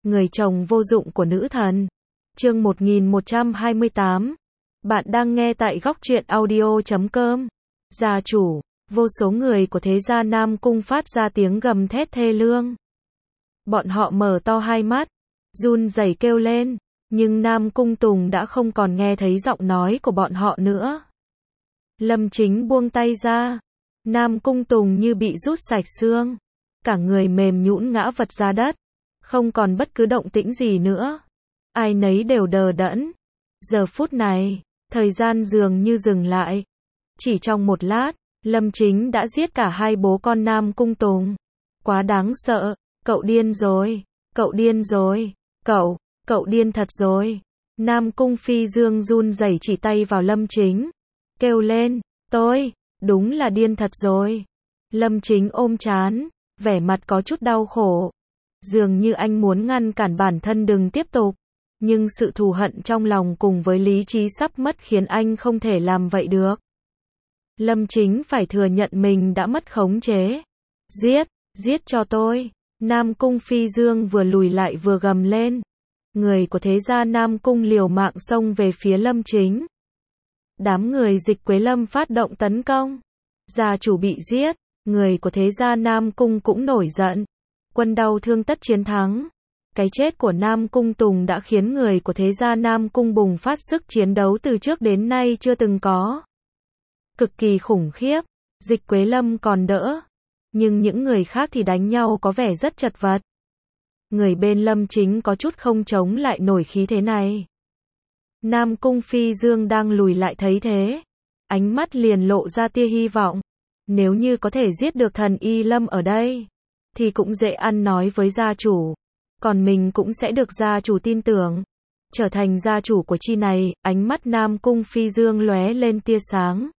người chồng vô dụng của nữ thần. Chương 1128. Bạn đang nghe tại góc truyện audio.com. Gia chủ, vô số người của thế gia Nam Cung phát ra tiếng gầm thét thê lương. Bọn họ mở to hai mắt, run rẩy kêu lên, nhưng Nam Cung Tùng đã không còn nghe thấy giọng nói của bọn họ nữa. Lâm Chính buông tay ra, Nam Cung Tùng như bị rút sạch xương, cả người mềm nhũn ngã vật ra đất, không còn bất cứ động tĩnh gì nữa. Ai nấy đều đờ đẫn. Giờ phút này, thời gian dường như dừng lại. Chỉ trong một lát, Lâm Chính đã giết cả hai bố con Nam Cung Tùng. Quá đáng sợ, cậu điên rồi, cậu điên rồi, cậu điên thật rồi. Nam Cung Phi Dương run rẩy chỉ tay vào Lâm Chính, kêu lên, tôi, đúng là điên thật rồi. Lâm Chính ôm trán, vẻ mặt có chút đau khổ. Dường như anh muốn ngăn cản bản thân đừng tiếp tục. Nhưng sự thù hận trong lòng cùng với lý trí sắp mất khiến anh không thể làm vậy được. Lâm Chính phải thừa nhận mình đã mất khống chế. Giết cho tôi. Nam Cung Phi Dương vừa lùi lại vừa gầm lên. Người của thế gia Nam Cung liều mạng xông về phía Lâm Chính. Đám người Dịch Quế Lâm phát động tấn công. Gia chủ bị giết, người của thế gia Nam Cung cũng nổi giận. Quân đau thương tất chiến thắng. Cái chết của Nam Cung Tùng đã khiến người của thế gia Nam Cung bùng phát sức chiến đấu từ trước đến nay chưa từng có. Cực kỳ khủng khiếp. Dịch Quế Lâm còn đỡ, nhưng những người khác thì đánh nhau có vẻ rất chật vật. Người bên Lâm Chính có chút không chống lại nổi khí thế này. Nam Cung Phi Dương đang lùi lại thấy thế, ánh mắt liền lộ ra tia hy vọng. Nếu như có thể giết được thần Y Lâm ở đây, thì cũng dễ ăn nói với gia chủ. Còn mình cũng sẽ được gia chủ tin tưởng. Trở thành gia chủ của chi này, ánh mắt Nam Cung Phi Dương lóe lên tia sáng.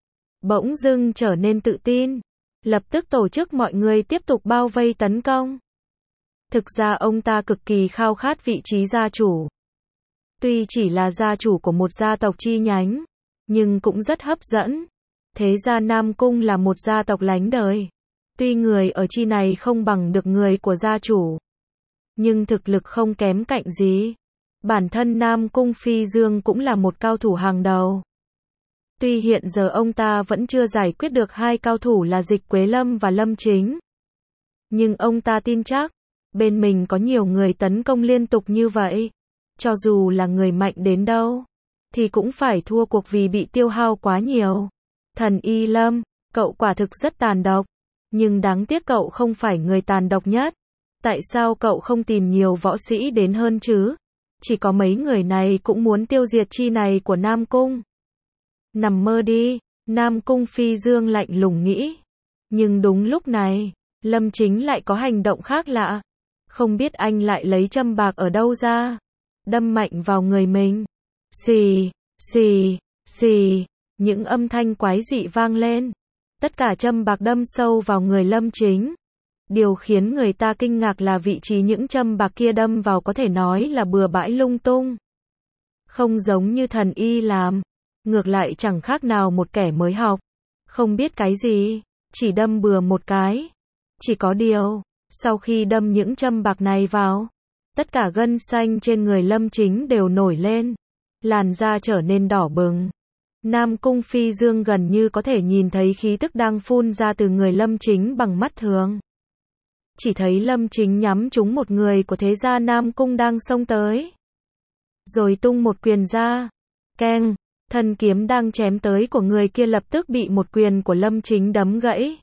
Bỗng dưng trở nên tự tin. Lập tức tổ chức mọi người tiếp tục bao vây tấn công. Thực ra ông ta cực kỳ khao khát vị trí gia chủ. Tuy chỉ là gia chủ của một gia tộc chi nhánh, nhưng cũng rất hấp dẫn. Thế gia Nam Cung là một gia tộc lánh đời. Tuy người ở chi này không bằng được người của gia chủ, nhưng thực lực không kém cạnh gì. Bản thân Nam Cung Phi Dương cũng là một cao thủ hàng đầu. Tuy hiện giờ ông ta vẫn chưa giải quyết được hai cao thủ là Dịch Quế Lâm và Lâm Chính, nhưng ông ta tin chắc, bên mình có nhiều người tấn công liên tục như vậy. Cho dù là người mạnh đến đâu, thì cũng phải thua cuộc vì bị tiêu hao quá nhiều. Thần Y Lâm, cậu quả thực rất tàn độc, nhưng đáng tiếc cậu không phải người tàn độc nhất. Tại sao cậu không tìm nhiều võ sĩ đến hơn chứ? Chỉ có mấy người này cũng muốn tiêu diệt chi này của Nam Cung. Nằm mơ đi, Nam Cung Phi Dương lạnh lùng nghĩ. Nhưng đúng lúc này, Lâm Chính lại có hành động khác lạ. Không biết anh lại lấy châm bạc ở đâu ra, đâm mạnh vào người mình. Xì, xì, xì, những âm thanh quái dị vang lên. Tất cả châm bạc đâm sâu vào người Lâm Chính. Điều khiến người ta kinh ngạc là vị trí những châm bạc kia đâm vào có thể nói là bừa bãi lung tung. Không giống như thần y làm, ngược lại chẳng khác nào một kẻ mới học, không biết cái gì, chỉ đâm bừa một cái. Chỉ có điều, sau khi đâm những châm bạc này vào, tất cả gân xanh trên người Lâm Chính đều nổi lên, làn da trở nên đỏ bừng. Nam Cung Phi Dương gần như có thể nhìn thấy khí tức đang phun ra từ người Lâm Chính bằng mắt thường. Chỉ thấy Lâm Chính nhắm trúng một người của thế gia Nam Cung đang xông tới, rồi tung một quyền ra. Keng, thân kiếm đang chém tới của người kia lập tức bị một quyền của Lâm Chính đấm gãy.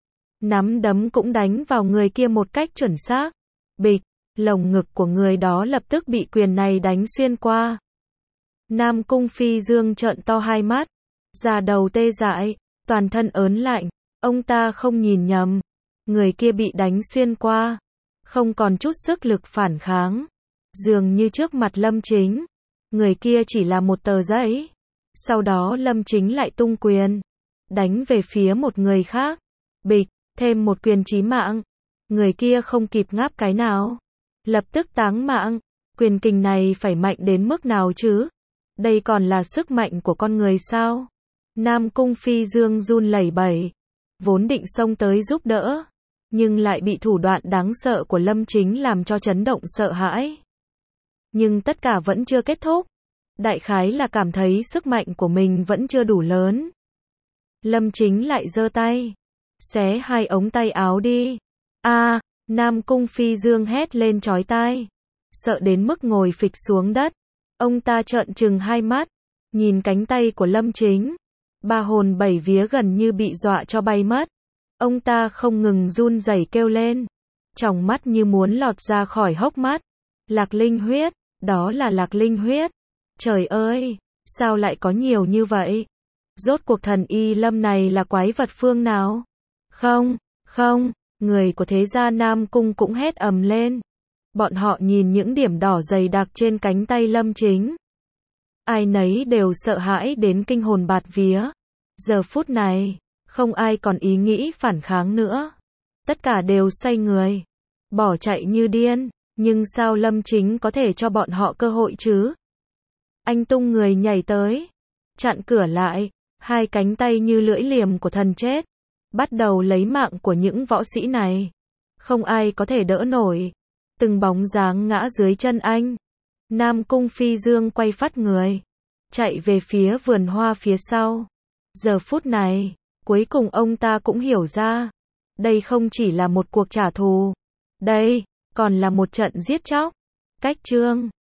Nắm đấm cũng đánh vào người kia một cách chuẩn xác. Bịch, lồng ngực của người đó lập tức bị quyền này đánh xuyên qua. Nam Cung Phi Dương trợn to hai mắt, da đầu tê dại, toàn thân ớn lạnh. Ông ta không nhìn nhầm, người kia bị đánh xuyên qua, không còn chút sức lực phản kháng. Dường như trước mặt Lâm Chính, người kia chỉ là một tờ giấy. Sau đó Lâm Chính lại tung quyền, đánh về phía một người khác. Bịch, thêm một quyền chí mạng. Người kia không kịp ngáp cái nào, lập tức táng mạng. Quyền kình này phải mạnh đến mức nào chứ? Đây còn là sức mạnh của con người sao? Nam Cung Phi Dương run lẩy bẩy, vốn định xông tới giúp đỡ, nhưng lại bị thủ đoạn đáng sợ của Lâm Chính làm cho chấn động sợ hãi. Nhưng tất cả vẫn chưa kết thúc. Đại khái là cảm thấy sức mạnh của mình vẫn chưa đủ lớn. Lâm Chính lại giơ tay, xé hai ống tay áo đi. A, Nam Cung Phi Dương hét lên chói tai, sợ đến mức ngồi phịch xuống đất. Ông ta trợn trừng hai mắt, nhìn cánh tay của Lâm Chính, ba hồn bảy vía gần như bị dọa cho bay mất. Ông ta không ngừng run rẩy kêu lên, tròng mắt như muốn lọt ra khỏi hốc mắt. Lạc linh huyết, đó là lạc linh huyết. Trời ơi, sao lại có nhiều như vậy? Rốt cuộc thần y Lâm này là quái vật phương nào? Không, không, người của thế gia Nam Cung cũng hét ầm lên. Bọn họ nhìn những điểm đỏ dày đặc trên cánh tay Lâm Chính. Ai nấy đều sợ hãi đến kinh hồn bạt vía. Giờ phút này, không ai còn ý nghĩ phản kháng nữa. Tất cả đều xoay người, bỏ chạy như điên. Nhưng sao Lâm Chính có thể cho bọn họ cơ hội chứ? Anh tung người nhảy tới, chặn cửa lại, hai cánh tay như lưỡi liềm của thần chết, bắt đầu lấy mạng của những võ sĩ này. Không ai có thể đỡ nổi. Từng bóng dáng ngã dưới chân anh. Nam Cung Phi Dương quay phắt người, chạy về phía vườn hoa phía sau. Giờ phút này, cuối cùng ông ta cũng hiểu ra, đây không chỉ là một cuộc trả thù, đây còn là một trận giết chóc. Cách chương